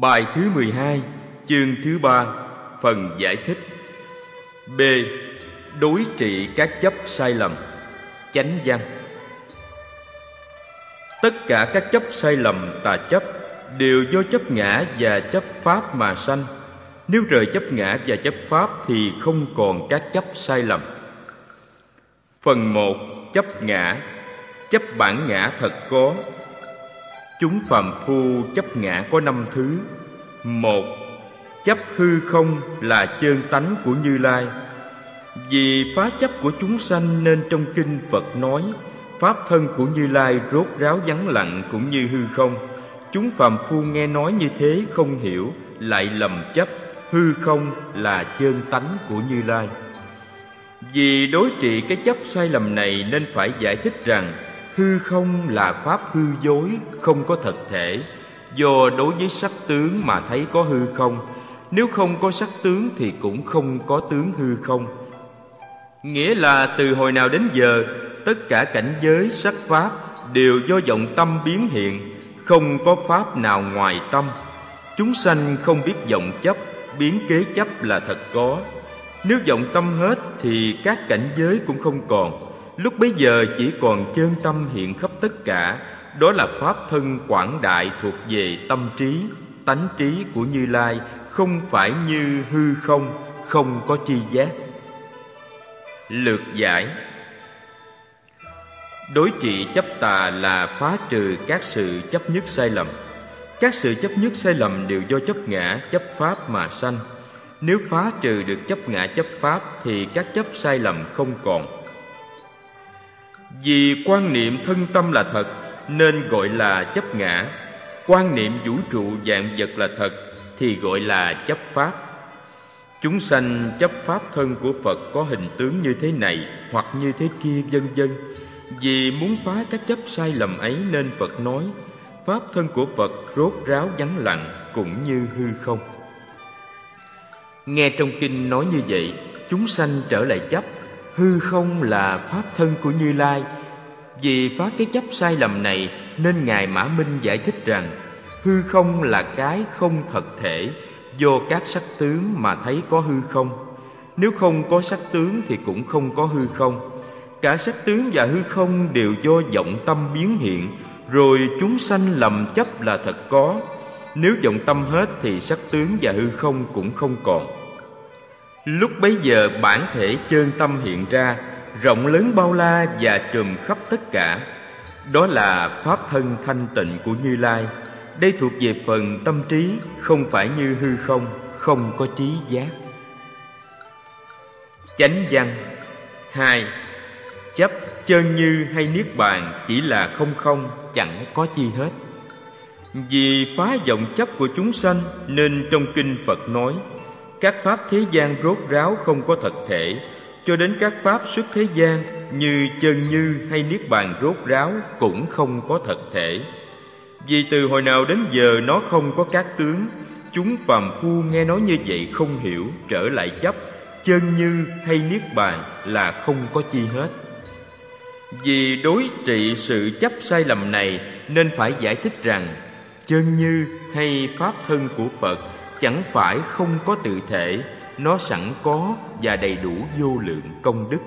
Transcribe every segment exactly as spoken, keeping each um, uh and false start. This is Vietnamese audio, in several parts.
Bài thứ mười hai, chương thứ ba, phần giải thích. B. Đối trị các chấp sai lầm. Chánh văn. Tất cả các chấp sai lầm tà chấp đều do chấp ngã và chấp pháp mà sanh. Nếu rời chấp ngã và chấp pháp thì không còn các chấp sai lầm. Phần một. Chấp ngã. Chấp bản ngã thật có. Chúng phàm phu chấp ngã có năm thứ. Một. Chấp hư không là chơn tánh của Như Lai. Vì phá chấp của chúng sanh nên trong kinh Phật nói pháp thân của Như Lai rốt ráo vắng lặng cũng như hư không. Chúng phàm phu nghe nói như thế không hiểu, lại lầm chấp hư không là chơn tánh của Như Lai. Vì đối trị cái chấp sai lầm này nên phải giải thích rằng hư không là pháp hư dối, không có thật thể. Do đối với sắc tướng mà thấy có hư không, nếu không có sắc tướng thì cũng không có tướng hư không. Nghĩa là từ hồi nào đến giờ, tất cả cảnh giới sắc pháp đều do vọng tâm biến hiện, không có pháp nào ngoài tâm. Chúng sanh không biết vọng chấp, biến kế chấp là thật có. Nếu vọng tâm hết thì các cảnh giới cũng không còn. Lúc bấy giờ chỉ còn chơn tâm hiện khắp tất cả. Đó là pháp thân quảng đại thuộc về tâm trí, tánh trí của Như Lai, không phải như hư không, không có tri giác. Lược giải. Đối trị chấp tà là phá trừ các sự chấp nhất sai lầm. Các sự chấp nhất sai lầm đều do chấp ngã, chấp pháp mà sanh. Nếu phá trừ được chấp ngã chấp pháp thì các chấp sai lầm không còn. Vì quan niệm thân tâm là thật nên gọi là chấp ngã. Quan niệm vũ trụ vạn vật là thật thì gọi là chấp pháp. Chúng sanh chấp pháp thân của Phật có hình tướng như thế này hoặc như thế kia vân vân. Vì muốn phá các chấp sai lầm ấy nên Phật nói pháp thân của Phật rốt ráo vắng lặng cũng như hư không. Nghe trong kinh nói như vậy, chúng sanh trở lại chấp hư không là pháp thân của Như Lai. Vì phá cái chấp sai lầm này nên Ngài Mã Minh giải thích rằng hư không là cái không thật thể, do các sắc tướng mà thấy có hư không. Nếu không có sắc tướng thì cũng không có hư không. Cả sắc tướng và hư không đều do vọng tâm biến hiện, rồi chúng sanh lầm chấp là thật có. Nếu vọng tâm hết thì sắc tướng và hư không cũng không còn. Lúc bấy giờ bản thể chơn tâm hiện ra, rộng lớn bao la và trùm khắp tất cả. Đó là pháp thân thanh tịnh của Như Lai. Đây thuộc về phần tâm trí, không phải như hư không, không có trí giác. Chánh văn. Hai. Chấp chơn như hay niết bàn chỉ là không không, chẳng có chi hết. Vì phá vọng chấp của chúng sanh nên trong kinh Phật nói các pháp thế gian rốt ráo không có thật thể, cho đến các pháp xuất thế gian như chơn như hay niết bàn rốt ráo cũng không có thật thể. Vì từ hồi nào đến giờ nó không có các tướng. Chúng phàm phu nghe nói như vậy không hiểu, trở lại chấp chơn như hay niết bàn là không có chi hết. Vì đối trị sự chấp sai lầm này nên phải giải thích rằng chơn như hay pháp thân của Phật chẳng phải không có tự thể, nó sẵn có và đầy đủ vô lượng công đức.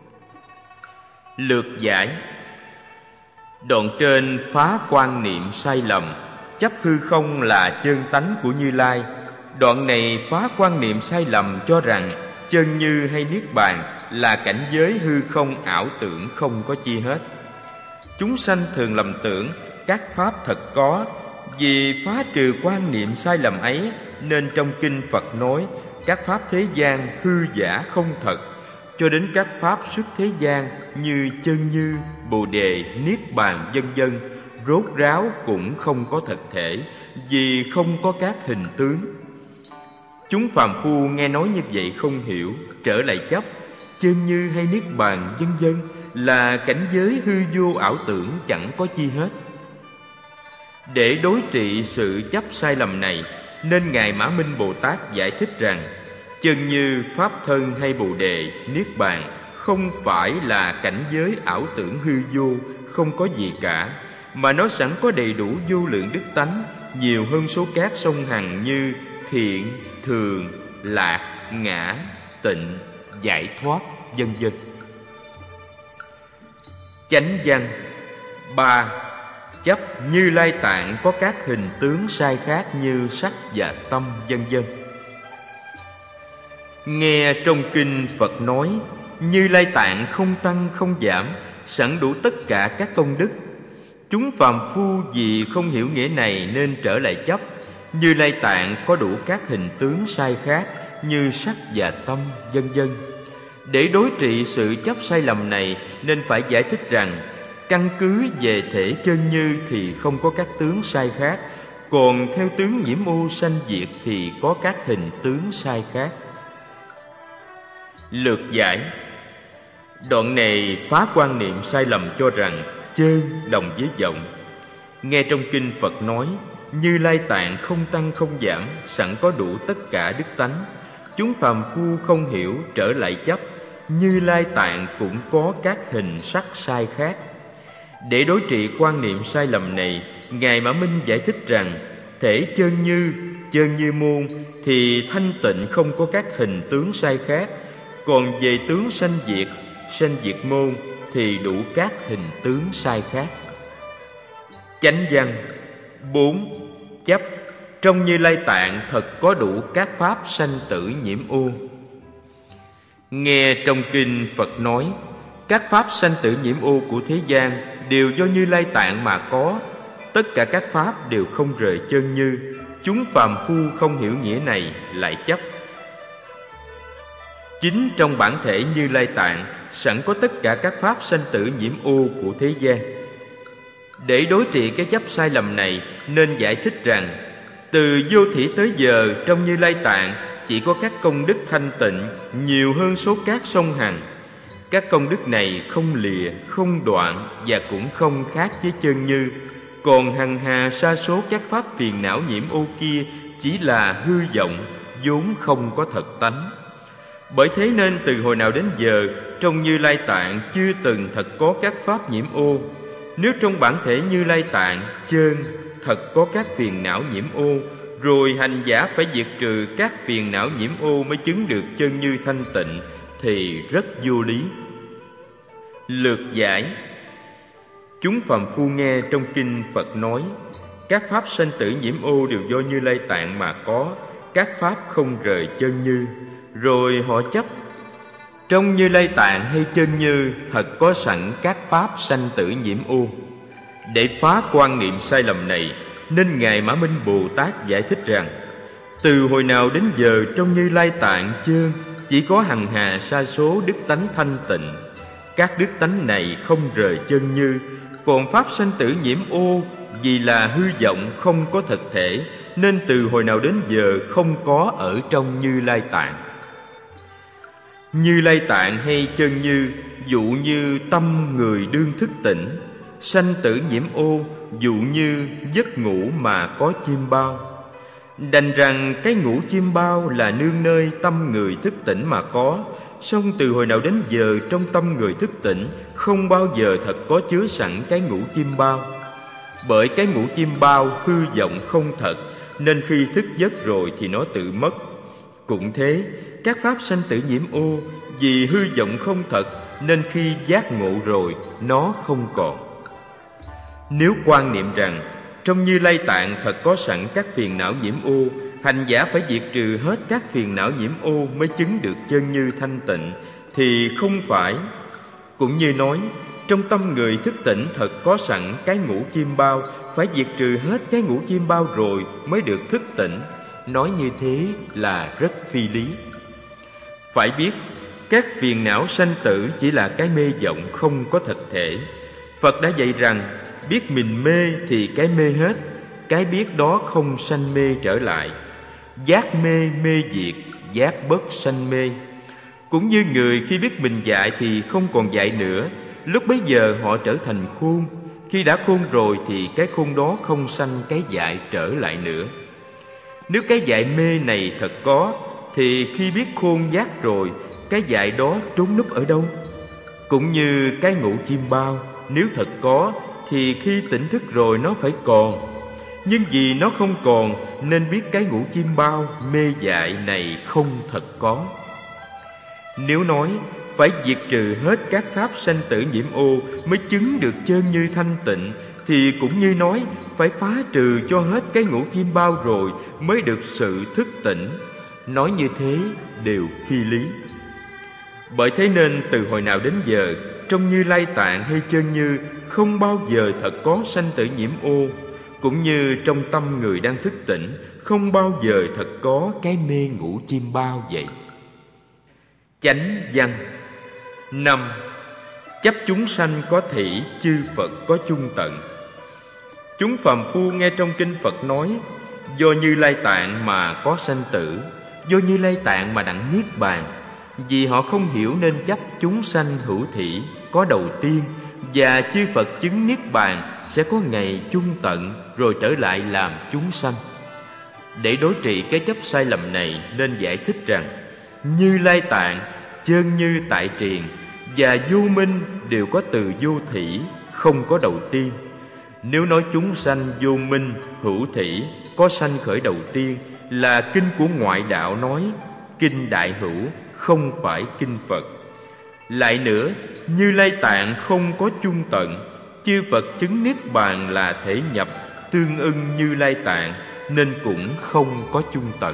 Lược giải. Đoạn trên phá quan niệm sai lầm, chấp hư không là chơn tánh của Như Lai. Đoạn này phá quan niệm sai lầm cho rằng chơn như hay niết bàn là cảnh giới hư không ảo tưởng không có chi hết. Chúng sanh thường lầm tưởng các pháp thật có. Vì phá trừ quan niệm sai lầm ấy nên trong kinh Phật nói các pháp thế gian hư giả không thật, cho đến các pháp xuất thế gian như chơn như, bồ đề, niết bàn vân vân rốt ráo cũng không có thật thể, vì không có các hình tướng. Chúng phàm phu nghe nói như vậy không hiểu, trở lại chấp chơn như hay niết bàn vân vân là cảnh giới hư vô ảo tưởng chẳng có chi hết. Để đối trị sự chấp sai lầm này nên Ngài Mã Minh Bồ Tát giải thích rằng chơn như, pháp thân hay bồ đề, niết bàn không phải là cảnh giới ảo tưởng hư vô, không có gì cả, mà nó sẵn có đầy đủ vô lượng đức tánh, nhiều hơn số cát sông Hằng như thiện, thường, lạc, ngã, tịnh, giải thoát, vân vân. Chánh văn ba. Chấp Như Lai Tạng có các hình tướng sai khác như sắc và tâm, vân vân. Nghe trong kinh Phật nói, Như Lai Tạng không tăng không giảm, sẵn đủ tất cả các công đức. Chúng phàm phu vì không hiểu nghĩa này nên trở lại chấp Như Lai Tạng có đủ các hình tướng sai khác như sắc và tâm, vân vân. Để đối trị sự chấp sai lầm này nên phải giải thích rằng căn cứ về thể chân như thì không có các tướng sai khác, còn theo tướng nhiễm ô sanh diệt thì có các hình tướng sai khác. Lược giải. Đoạn này phá quan niệm sai lầm cho rằng chơn đồng với vọng. Nghe trong kinh Phật nói, Như Lai Tạng không tăng không giảm, sẵn có đủ tất cả đức tánh. Chúng phàm phu không hiểu trở lại chấp Như Lai Tạng cũng có các hình sắc sai khác. Để đối trị quan niệm sai lầm này, Ngài Mã Minh giải thích rằng thể chơn như, chơn như môn thì thanh tịnh không có các hình tướng sai khác, còn về tướng sanh diệt, sanh diệt môn thì đủ các hình tướng sai khác. Chánh văn bốn. Chấp trong Như Lai Tạng thật có đủ các pháp sanh tử nhiễm ô. Nghe trong kinh Phật nói, các pháp sanh tử nhiễm ô của thế gian đều do Như Lai Tạng mà có. Tất cả các pháp đều không rời chân như. Chúng phàm phu không hiểu nghĩa này lại chấp. Chính trong bản thể Như Lai Tạng sẵn có tất cả các pháp sanh tử nhiễm ô của thế gian. Để đối trị cái chấp sai lầm này nên giải thích rằng từ vô thỉ tới giờ trong Như Lai Tạng chỉ có các công đức thanh tịnh nhiều hơn số cát sông Hằng. Các công đức này không lìa, không đoạn và cũng không khác với chân như. Còn hằng hà sa số các pháp phiền não nhiễm ô kia chỉ là hư vọng, vốn không có thật tánh. Bởi thế nên từ hồi nào đến giờ trong Như Lai Tạng chưa từng thật có các pháp nhiễm ô. Nếu trong bản thể Như Lai Tạng chơn thật có các phiền não nhiễm ô, rồi hành giả phải diệt trừ các phiền não nhiễm ô mới chứng được chân như thanh tịnh thì rất vô lý. Lược giải. Chúng phàm phu nghe trong kinh Phật nói, các pháp sanh tử nhiễm ô đều do Như Lai Tạng mà có, các pháp không rời chân như. Rồi họ chấp trong Như Lai Tạng hay chân như thật có sẵn các pháp sanh tử nhiễm ô. Để phá quan niệm sai lầm này nên Ngài Mã Minh Bồ Tát giải thích rằng từ hồi nào đến giờ trong Như Lai Tạng chơn chỉ có hằng hà sa số đức tánh thanh tịnh. Các đức tánh này không rời chân như, còn pháp sanh tử nhiễm ô vì là hư vọng không có thực thể nên từ hồi nào đến giờ không có ở trong Như Lai Tạng. Như Lai Tạng hay chân như dụ như tâm người đương thức tỉnh, sanh tử nhiễm ô dụ như giấc ngủ mà có chim bao. Đành rằng cái ngủ chim bao là nương nơi tâm người thức tỉnh mà có, song từ hồi nào đến giờ trong tâm người thức tỉnh không bao giờ thật có chứa sẵn cái ngủ chim bao. Bởi cái ngủ chim bao hư vọng không thật nên khi thức giấc rồi thì nó tự mất. Cũng thế, các pháp sanh tử nhiễm ô vì hư vọng không thật nên khi giác ngộ rồi nó không còn. Nếu quan niệm rằng trong Như Lai Tạng thật có sẵn các phiền não nhiễm ô, hành giả phải diệt trừ hết các phiền não nhiễm ô mới chứng được chân như thanh tịnh thì không phải. Cũng như nói trong tâm người thức tỉnh thật có sẵn cái ngũ chim bao, phải diệt trừ hết cái ngũ chim bao rồi mới được thức tỉnh. Nói như thế là rất phi lý. Phải biết các phiền não sanh tử chỉ là cái mê vọng không có thực thể. Phật đã dạy rằng biết mình mê thì cái mê hết, cái biết đó không sanh mê trở lại. Giác mê mê diệt, giác bất sanh mê. Cũng như người khi biết mình dại thì không còn dại nữa, lúc bấy giờ họ trở thành khôn. Khi đã khôn rồi thì cái khôn đó không sanh cái dại trở lại nữa. Nếu cái dại mê này thật có thì khi biết khôn giác rồi, cái dại đó trốn núp ở đâu? Cũng như cái ngủ chim bao, nếu thật có thì khi tỉnh thức rồi nó phải còn. Nhưng vì nó không còn nên biết cái ngũ chim bao mê dại này không thật có. Nếu nói phải diệt trừ hết các pháp sanh tử nhiễm ô mới chứng được chân như thanh tịnh, thì cũng như nói phải phá trừ cho hết cái ngũ chim bao rồi mới được sự thức tỉnh. Nói như thế đều phi lý. Bởi thế nên từ hồi nào đến giờ, trong Như Lai Tạng hay chân như không bao giờ thật có sanh tử nhiễm ô, cũng như trong tâm người đang thức tỉnh không bao giờ thật có cái mê ngũ chim bao vậy. Chánh văn. Năm. Chấp chúng sanh có thỉ, chư Phật có chung tận. Chúng phàm phu nghe trong kinh Phật nói, do Như Lai Tạng mà có sanh tử, do Như Lai Tạng mà đặng niết bàn. Vì họ không hiểu nên chấp chúng sanh hữu thỉ, có đầu tiên, và chư Phật chứng niết bàn sẽ có ngày chung tận rồi trở lại làm chúng sanh. Để đối trị cái chấp sai lầm này nên giải thích rằng Như Lai Tạng, chân như tại triền và vô minh đều có từ vô thỉ, không có đầu tiên. Nếu nói chúng sanh vô minh hữu thỉ có sanh khởi đầu tiên là kinh của ngoại đạo nói, kinh Đại Hữu, không phải kinh Phật. Lại nữa, Như Lai Tạng không có chung tận, chư Phật chứng niết bàn là thể nhập tương ưng Như Lai Tạng nên cũng không có chung tận.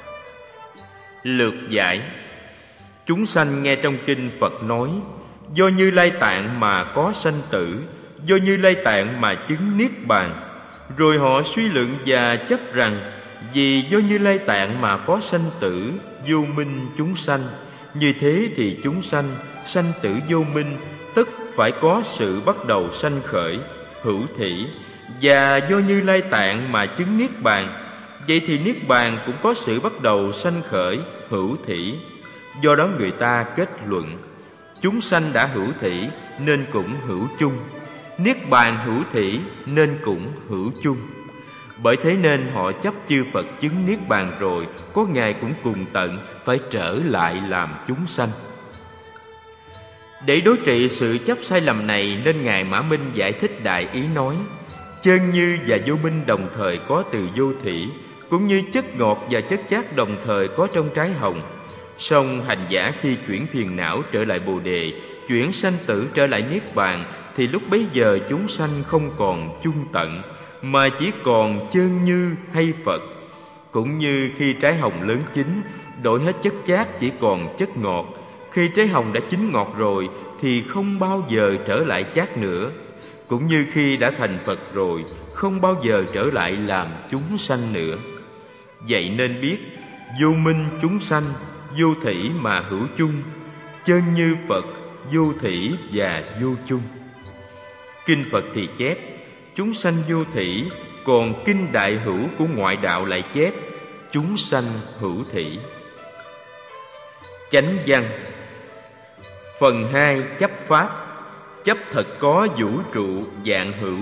Lược giải. Chúng sanh nghe trong kinh Phật nói, do Như Lai Tạng mà có sanh tử, do Như Lai Tạng mà chứng niết bàn. Rồi họ suy luận và chấp rằng vì do Như Lai Tạng mà có sanh tử, vô minh chúng sanh, như thế thì chúng sanh sanh tử vô minh tất phải có sự bắt đầu sanh khởi hữu thỉ, và do Như Lai Tạng mà chứng niết bàn, vậy thì niết bàn cũng có sự bắt đầu sanh khởi hữu thỉ. Do đó người ta kết luận chúng sanh đã hữu thỉ nên cũng hữu chung, niết bàn hữu thỉ nên cũng hữu chung. Bởi thế nên họ chấp chư Phật chứng niết bàn rồi có ngày cũng cùng tận phải trở lại làm chúng sanh. Để đối trị sự chấp sai lầm này nên Ngài Mã Minh giải thích đại ý nói, chân như và vô minh đồng thời có từ vô thỉ, cũng như chất ngọt và chất chát đồng thời có trong trái hồng. Song hành giả khi chuyển phiền não trở lại Bồ Đề, chuyển sanh tử trở lại niết bàn, thì lúc bấy giờ chúng sanh không còn chung tận, mà chỉ còn chân như hay Phật. Cũng như khi trái hồng lớn chín, đổi hết chất chát chỉ còn chất ngọt. Khi trái hồng đã chín ngọt rồi thì không bao giờ trở lại chát nữa. Cũng như khi đã thành Phật rồi, không bao giờ trở lại làm chúng sanh nữa. Vậy nên biết, vô minh chúng sanh, vô thỉ mà hữu chung, chân như Phật, vô thỉ và vô chung. Kinh Phật thì chép chúng sanh vô thỉ, còn kinh Đại Hữu của ngoại đạo lại chép chúng sanh hữu thỉ. Chánh văn. Phần hai. Chấp pháp. Chấp thật có vũ trụ dạng hữu.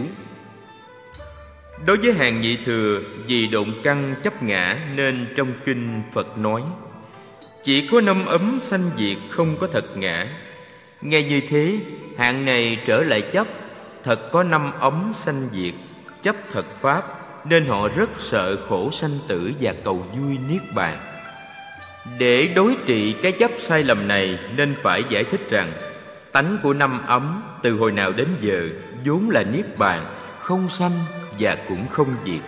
Đối với hàng nhị thừa, vì độn căn chấp ngã nên trong kinh Phật nói chỉ có năm ấm sanh diệt, không có thật ngã. Nghe như thế, hạng này trở lại chấp thật có năm ấm sanh diệt, chấp thật pháp, nên họ rất sợ khổ sanh tử và cầu vui niết bàn. Để đối trị cái chấp sai lầm này nên phải giải thích rằng tánh của năm ấm từ hồi nào đến giờ vốn là niết bàn, không sanh và cũng không diệt.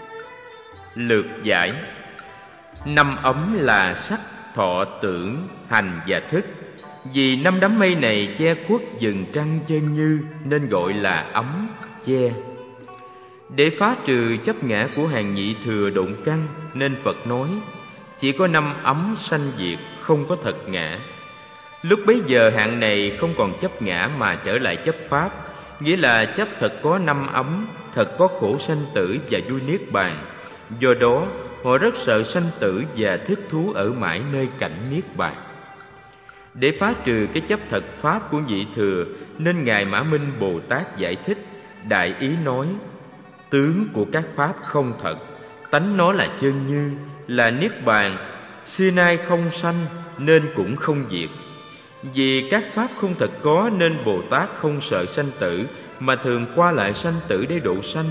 Lược giải. Năm ấm là sắc, thọ, tưởng, hành và thức. Vì năm đám mây này che khuất vầng trăng chân như nên gọi là ấm, che. Để phá trừ chấp ngã của hàng nhị thừa độn căn nên Phật nói chỉ có năm ấm sanh diệt, không có thật ngã. Lúc bấy giờ hạng này không còn chấp ngã mà trở lại chấp pháp, nghĩa là chấp thật có năm ấm, thật có khổ sanh tử và vui niết bàn. Do đó họ rất sợ sanh tử và thích thú ở mãi nơi cảnh niết bàn. Để phá trừ cái chấp thật pháp của nhị thừa nên Ngài Mã Minh Bồ Tát giải thích đại ý nói tướng của các pháp không thật, tánh nó là chân như, là niết bàn, xưa nay không sanh nên cũng không diệt. Vì các pháp không thật có nên Bồ Tát không sợ sanh tử, mà thường qua lại sanh tử để độ sanh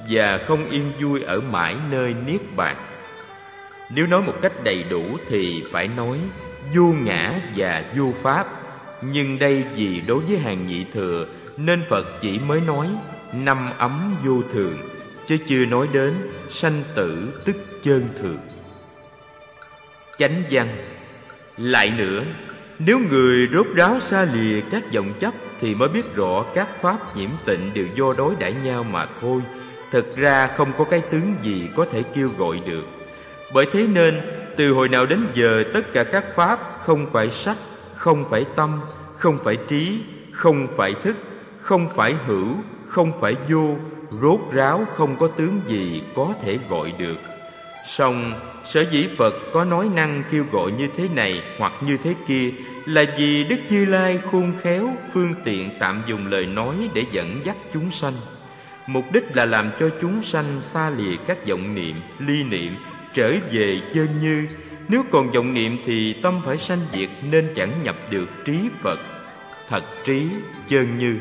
và không yên vui ở mãi nơi niết bàn. Nếu nói một cách đầy đủ thì phải nói vô ngã và vô pháp. Nhưng đây vì đối với hàng nhị thừa nên Phật chỉ mới nói năm ấm vô thường, chứ chưa nói đến sanh tử tức chơn thường. Chánh văn. Lại nữa, nếu người rốt ráo xa lìa các vọng chấp thì mới biết rõ các pháp nhiễm tịnh đều do đối đãi nhau mà thôi. Thực ra không có cái tướng gì có thể kêu gọi được. Bởi thế nên từ hồi nào đến giờ tất cả các pháp không phải sắc, không phải tâm, không phải trí, không phải thức, không phải hữu, không phải vô, rốt ráo không có tướng gì có thể gọi được. Song sở dĩ Phật có nói năng kêu gọi như thế này hoặc như thế kia là vì Đức Như Lai khôn khéo phương tiện tạm dùng lời nói để dẫn dắt chúng sanh. Mục đích là làm cho chúng sanh xa lìa các vọng niệm, ly niệm, trở về chân như. Nếu còn vọng niệm thì tâm phải sanh diệt nên chẳng nhập được trí Phật, thật trí chân như.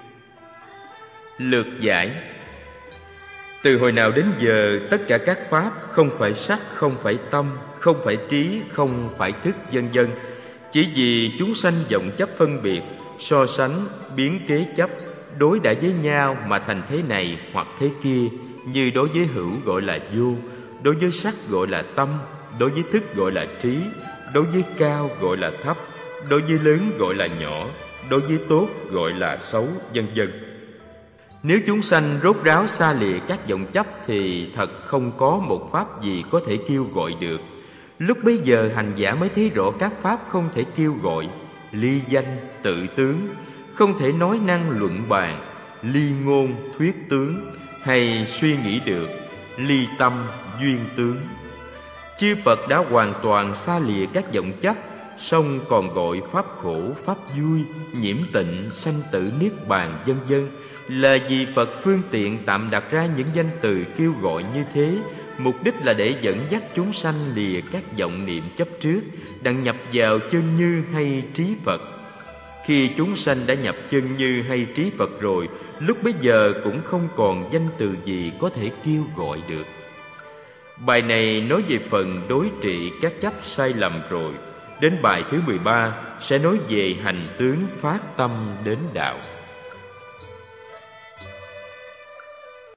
Lược giải. Từ hồi nào đến giờ tất cả các pháp không phải sắc, không phải tâm, không phải trí, không phải thức, vân vân, chỉ vì chúng sanh vọng chấp phân biệt, so sánh, biến kế chấp, đối đãi với nhau mà thành thế này hoặc thế kia. Như đối với hữu gọi là vô, đối với sắc gọi là tâm, đối với thức gọi là trí, đối với cao gọi là thấp, đối với lớn gọi là nhỏ, đối với tốt gọi là xấu, vân vân. Nếu chúng sanh rốt ráo xa lìa các vọng chấp thì thật không có một pháp gì có thể kêu gọi được. Lúc bấy giờ hành giả mới thấy rõ các pháp không thể kêu gọi, ly danh, tự tướng, không thể nói năng luận bàn, ly ngôn, thuyết tướng, hay suy nghĩ được, ly tâm, duyên tướng. Chư Phật đã hoàn toàn xa lìa các vọng chấp, song còn gọi pháp khổ, pháp vui, nhiễm tịnh, sanh tử, niết bàn, vân vân là vì Phật phương tiện tạm đặt ra những danh từ kêu gọi như thế, mục đích là để dẫn dắt chúng sanh lìa các vọng niệm chấp trước, đặng nhập vào chân như hay trí Phật. Khi chúng sanh đã nhập chân như hay trí Phật rồi, lúc bấy giờ cũng không còn danh từ gì có thể kêu gọi được. Bài này nói về phần đối trị các chấp sai lầm rồi. Đến bài thứ mười ba sẽ nói về hành tướng phát tâm đến đạo.